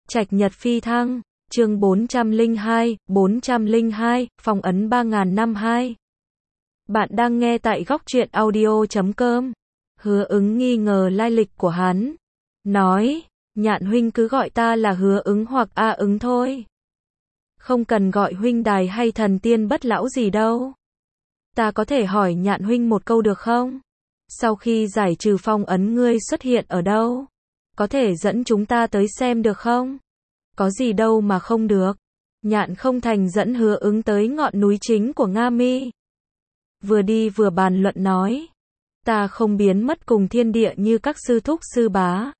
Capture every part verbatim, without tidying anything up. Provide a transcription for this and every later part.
Trạch Nhật phi thăng, chương bốn trăm lẻ hai, bốn trăm lẻ hai, phong ấn ba nghìn năm hai. Bạn đang nghe tại góc truyện audio chấm com. Hứa Ứng nghi ngờ lai lịch của hắn. Nói, Nhạn huynh cứ gọi ta là Hứa Ứng hoặc A Ứng thôi. Không cần gọi huynh đài hay thần tiên bất lão gì đâu. Ta có thể hỏi Nhạn huynh một câu được không? Sau khi giải trừ phong ấn ngươi xuất hiện ở đâu? Có thể dẫn chúng ta tới xem được không? Có gì đâu mà không được. Nhạn không thành dẫn Hứa Ứng tới ngọn núi chính của Nga Mi. Vừa đi vừa bàn luận nói. Ta không biến mất cùng thiên địa như các sư thúc sư bá.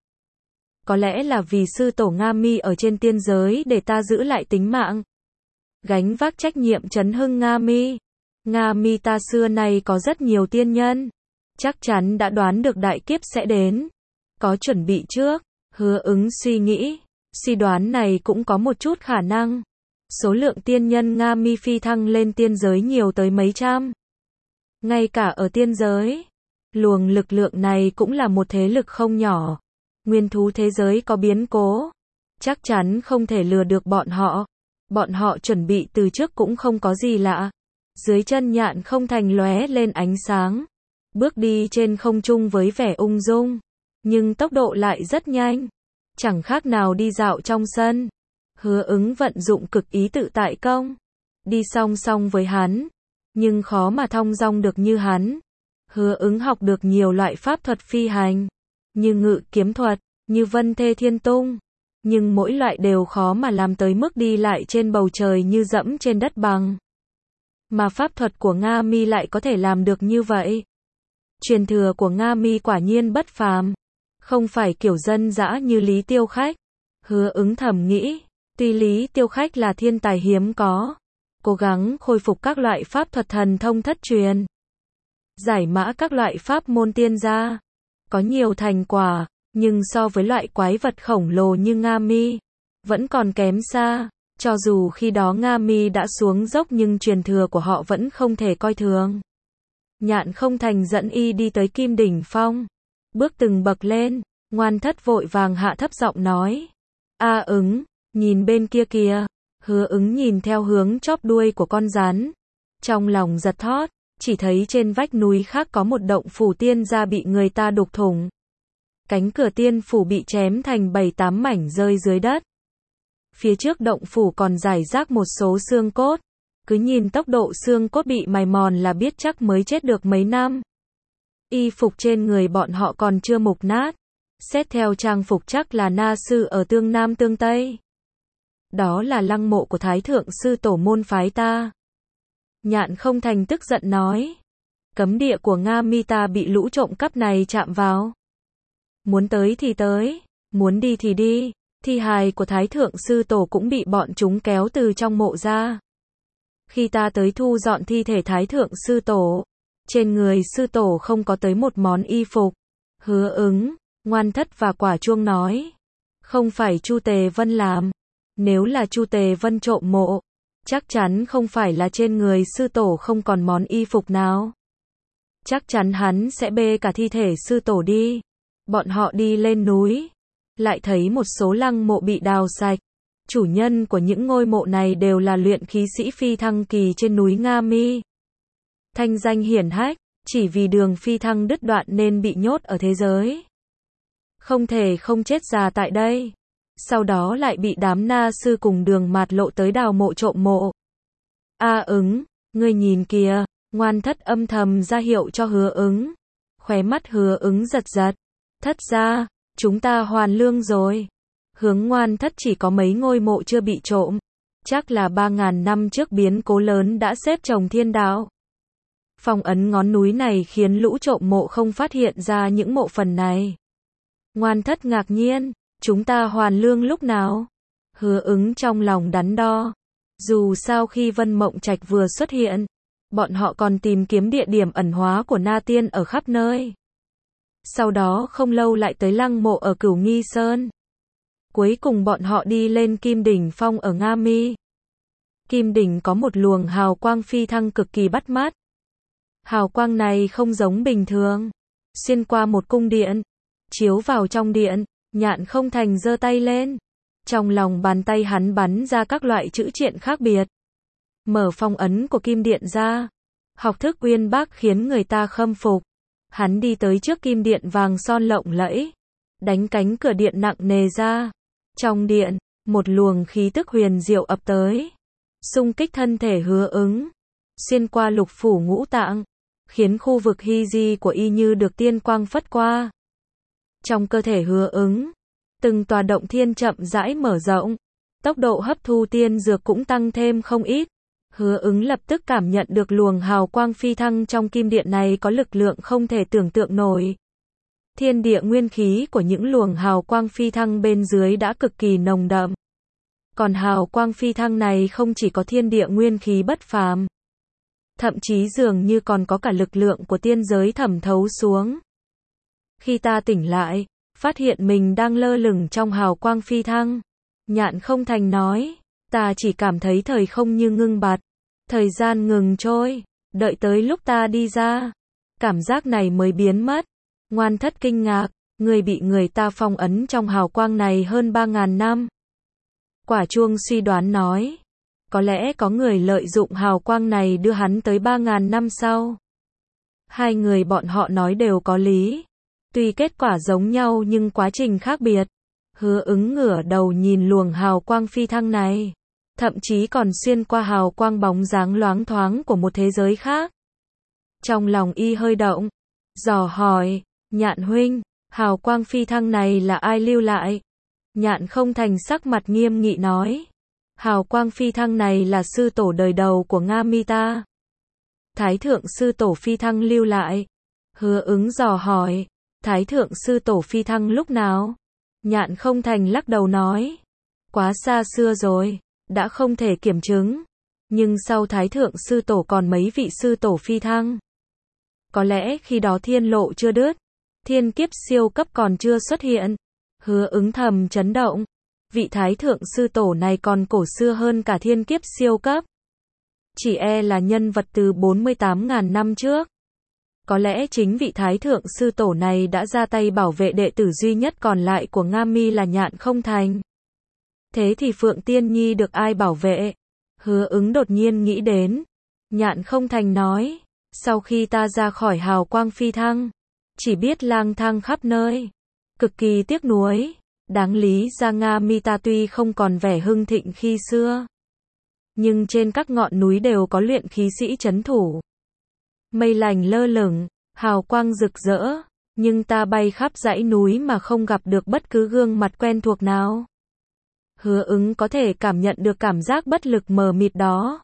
Có lẽ là vì sư tổ Nga Mi ở trên tiên giới để ta giữ lại tính mạng. Gánh vác trách nhiệm trấn hưng Nga Mi. Nga Mi ta xưa nay có rất nhiều tiên nhân. Chắc chắn đã đoán được đại kiếp sẽ đến. Có chuẩn bị trước. Hứa Ứng suy nghĩ. Suy đoán này cũng có một chút khả năng. Số lượng tiên nhân Nga Mi phi thăng lên tiên giới nhiều tới mấy trăm. Ngay cả ở tiên giới, luồng lực lượng này cũng là một thế lực không nhỏ. Nguyên thú thế giới có biến cố, chắc chắn không thể lừa được bọn họ. Bọn họ chuẩn bị từ trước cũng không có gì lạ. Dưới chân Nhạn không thành lóe lên ánh sáng, bước đi trên không trung với vẻ ung dung, nhưng tốc độ lại rất nhanh, chẳng khác nào đi dạo trong sân. Hứa Ứng vận dụng cực ý tự tại công, đi song song với hắn, nhưng khó mà thong dong được như hắn. Hứa Ứng học được nhiều loại pháp thuật phi hành, như ngự kiếm thuật, như vân thê thiên tung, nhưng mỗi loại đều khó mà làm tới mức đi lại trên bầu trời như dẫm trên đất bằng. Mà pháp thuật của Nga Mi lại có thể làm được như vậy. Truyền thừa của Nga Mi quả nhiên bất phàm, không phải kiểu dân dã như Lý Tiêu Khách. Hứa Ứng thầm nghĩ, tuy Lý Tiêu Khách là thiên tài hiếm có, cố gắng khôi phục các loại pháp thuật thần thông thất truyền, giải mã các loại pháp môn tiên gia, có nhiều thành quả, nhưng so với loại quái vật khổng lồ như Nga Mi, vẫn còn kém xa. Cho dù khi đó Nga Mi đã xuống dốc nhưng truyền thừa của họ vẫn không thể coi thường. Nhạn không thành dẫn y đi tới Kim Đỉnh Phong, bước từng bậc lên. Ngoan Thất vội vàng hạ thấp giọng nói, A Ứng, nhìn bên kia kìa. Hứa Ứng nhìn theo hướng chóp đuôi của con rắn, trong lòng giật thót, chỉ thấy trên vách núi khác có một động phủ tiên gia bị người ta đục thủng. Cánh cửa tiên phủ bị chém thành bảy tám mảnh rơi dưới đất. Phía trước động phủ còn rải rác một số xương cốt, cứ nhìn tốc độ xương cốt bị mài mòn là biết chắc mới chết được mấy năm. Y phục trên người bọn họ còn chưa mục nát, xét theo trang phục chắc là na sư ở tương Nam tương Tây. Đó là lăng mộ của Thái Thượng Sư Tổ môn phái ta. Nhạn không thành tức giận nói, cấm địa của Nga Mi ta bị lũ trộm cắp này chạm vào. Muốn tới thì tới, muốn đi thì đi. Thi hài của Thái Thượng Sư Tổ cũng bị bọn chúng kéo từ trong mộ ra. Khi ta tới thu dọn thi thể Thái Thượng Sư Tổ, trên người Sư Tổ không có tới một món y phục. Hứa Ứng, Ngoan Thất và Quả Chuông nói, không phải Chu Tề Vân làm. Nếu là Chu Tề Vân trộm mộ, chắc chắn không phải là trên người Sư Tổ không còn món y phục nào. Chắc chắn hắn sẽ bê cả thi thể Sư Tổ đi. Bọn họ đi lên núi, lại thấy một số lăng mộ bị đào sạch. Chủ nhân của những ngôi mộ này đều là luyện khí sĩ phi thăng kỳ trên núi Nga Mi. Thanh danh hiển hách, chỉ vì đường phi thăng đứt đoạn nên bị nhốt ở thế giới. Không thể không chết già tại đây. Sau đó lại bị đám na sư cùng Đường Mạt Lộ tới đào mộ trộm mộ. A Ứng, ngươi nhìn kìa. Ngoan Thất âm thầm ra hiệu cho Hứa Ứng. Khóe mắt Hứa Ứng giật giật. Thất ra, chúng ta hoàn lương rồi. Hướng Ngoan Thất chỉ có mấy ngôi mộ chưa bị trộm. Chắc là ba ngàn năm trước biến cố lớn đã xếp chồng thiên đạo. Phong ấn ngón núi này khiến lũ trộm mộ không phát hiện ra những mộ phần này. Ngoan Thất ngạc nhiên, chúng ta hoàn lương lúc nào? Hứa Ứng trong lòng đắn đo. Dù sao khi Vân Mộng Trạch vừa xuất hiện, bọn họ còn tìm kiếm địa điểm ẩn hóa của Na Tiên ở khắp nơi. Sau đó không lâu lại tới lăng mộ ở Cửu Nghi Sơn. Cuối cùng bọn họ đi lên Kim Đỉnh Phong ở Nga Mi. Kim Đỉnh có một luồng hào quang phi thăng cực kỳ bắt mắt. Hào quang này không giống bình thường, xuyên qua một cung điện, chiếu vào trong điện. Nhạn không thành giơ tay lên, Trong lòng bàn tay hắn bắn ra các loại chữ triện khác biệt. Mở phong ấn của kim điện ra. Học thức uyên bác khiến người ta khâm phục. Hắn đi tới trước kim điện vàng son lộng lẫy. Đánh cánh cửa điện nặng nề ra. Trong điện, một luồng khí tức huyền diệu ập tới. Xung kích thân thể Hứa Ứng. Xuyên qua lục phủ ngũ tạng. Khiến khu vực hy di của y như được tiên quang phất qua. Trong cơ thể Hứa Ứng, từng tòa động thiên chậm rãi mở rộng. Tốc độ hấp thu tiên dược cũng tăng thêm không ít. Hứa Ứng lập tức cảm nhận được luồng hào quang phi thăng trong kim điện này có lực lượng không thể tưởng tượng nổi. Thiên địa nguyên khí của những luồng hào quang phi thăng bên dưới đã cực kỳ nồng đậm. Còn hào quang phi thăng này không chỉ có thiên địa nguyên khí bất phàm, thậm chí dường như còn có cả lực lượng của tiên giới thẩm thấu xuống. Khi ta tỉnh lại, phát hiện mình đang lơ lửng trong hào quang phi thăng. Nhạn Không Thành nói, ta chỉ cảm thấy thời không như ngưng bặt, thời gian ngừng trôi, đợi tới lúc ta đi ra, cảm giác này mới biến mất. Ngoan Thất kinh ngạc, người bị người ta phong ấn trong hào quang này hơn ba ngàn năm. Quả Chuông suy đoán nói, có lẽ có người lợi dụng hào quang này đưa hắn tới ba ngàn năm sau. Hai người bọn họ nói đều có lý. Tuy kết quả giống nhau nhưng quá trình khác biệt. Hứa Ứng ngửa đầu nhìn luồng hào quang phi thăng này. Thậm chí còn xuyên qua hào quang bóng dáng loáng thoáng của một thế giới khác. Trong lòng y hơi động. Dò hỏi, Nhạn huynh, hào quang phi thăng này là ai lưu lại? Nhạn Không Thành sắc mặt nghiêm nghị nói. Hào quang phi thăng này là sư tổ đời đầu của Nga Mi ta. Thái thượng sư tổ phi thăng lưu lại. Hứa Ứng dò hỏi, Thái thượng sư tổ phi thăng lúc nào? Nhạn Không Thành lắc đầu nói, quá xa xưa rồi, đã không thể kiểm chứng. Nhưng sau Thái thượng sư tổ còn mấy vị sư tổ phi thăng. Có lẽ khi đó thiên lộ chưa đứt, thiên kiếp siêu cấp còn chưa xuất hiện. Hứa Ứng thầm chấn động. Vị Thái thượng sư tổ này còn cổ xưa hơn cả thiên kiếp siêu cấp. Chỉ e là nhân vật từ bốn mươi tám ngàn năm trước. Có lẽ chính vị Thái thượng sư tổ này đã ra tay bảo vệ đệ tử duy nhất còn lại của Nga Mi là Nhạn Không Thành. Thế thì Phượng Tiên Nhi được ai bảo vệ? Hứa Ứng đột nhiên nghĩ đến. Nhạn Không Thành nói, sau khi ta ra khỏi hào quang phi thăng, chỉ biết lang thang khắp nơi, cực kỳ tiếc nuối. Đáng lý ra Nga Mi ta tuy không còn vẻ hưng thịnh khi xưa, nhưng trên các ngọn núi đều có luyện khí sĩ trấn thủ. Mây lành lơ lửng, hào quang rực rỡ, nhưng ta bay khắp dãy núi mà không gặp được bất cứ gương mặt quen thuộc nào. Hứa Ứng có thể cảm nhận được cảm giác bất lực mờ mịt đó.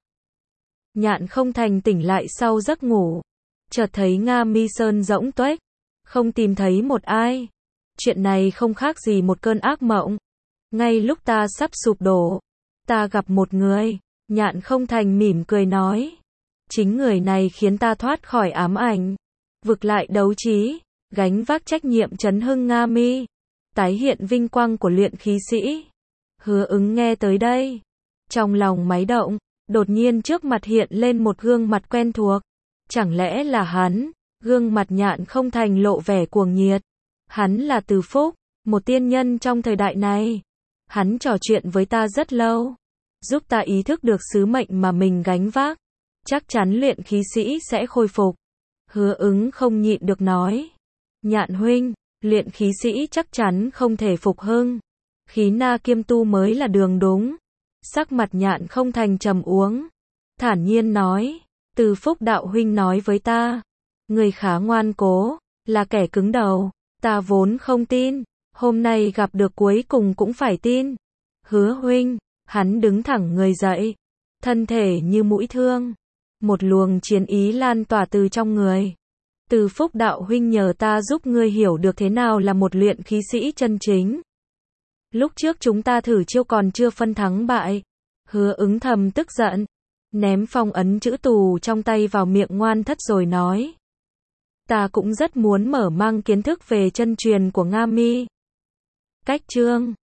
Nhạn Không Thành tỉnh lại sau giấc ngủ, chợt thấy Nga Mi Sơn rỗng tuếch, không tìm thấy một ai. Chuyện này không khác gì một cơn ác mộng. Ngay lúc ta sắp sụp đổ, ta gặp một người. Nhạn Không Thành mỉm cười nói, chính người này khiến ta thoát khỏi ám ảnh, vực lại đấu trí, gánh vác trách nhiệm trấn hưng Nga Mi, tái hiện vinh quang của luyện khí sĩ. Hứa Ứng nghe tới đây, trong lòng máy động, đột nhiên trước mặt hiện lên một gương mặt quen thuộc. Chẳng lẽ là hắn? Gương mặt Nhạn Không Thành lộ vẻ cuồng nhiệt. Hắn là Từ Phúc, một tiên nhân trong thời đại này. Hắn trò chuyện với ta rất lâu, giúp ta ý thức được sứ mệnh mà mình gánh vác. Chắc chắn luyện khí sĩ sẽ khôi phục. Hứa Ứng không nhịn được nói, Nhạn huynh, luyện khí sĩ chắc chắn không thể phục hưng. Khí na kiêm tu mới là đường đúng. Sắc mặt Nhạn Không Thành trầm uống, thản nhiên nói, Từ Phúc đạo huynh nói với ta, người khá ngoan cố, là kẻ cứng đầu. Ta vốn không tin, hôm nay gặp được cuối cùng cũng phải tin. Hứa huynh, hắn đứng thẳng người dậy, thân thể như mũi thương, một luồng chiến ý lan tỏa từ trong người. Từ Phúc đạo huynh nhờ ta giúp ngươi hiểu được thế nào là một luyện khí sĩ chân chính. Lúc trước chúng ta thử chiêu còn chưa phân thắng bại. Hứa Ứng thầm tức giận, ném phong ấn chữ tù trong tay vào miệng Ngoan Thất rồi nói, ta cũng rất muốn mở mang kiến thức về chân truyền của Nga Mi. Cách chương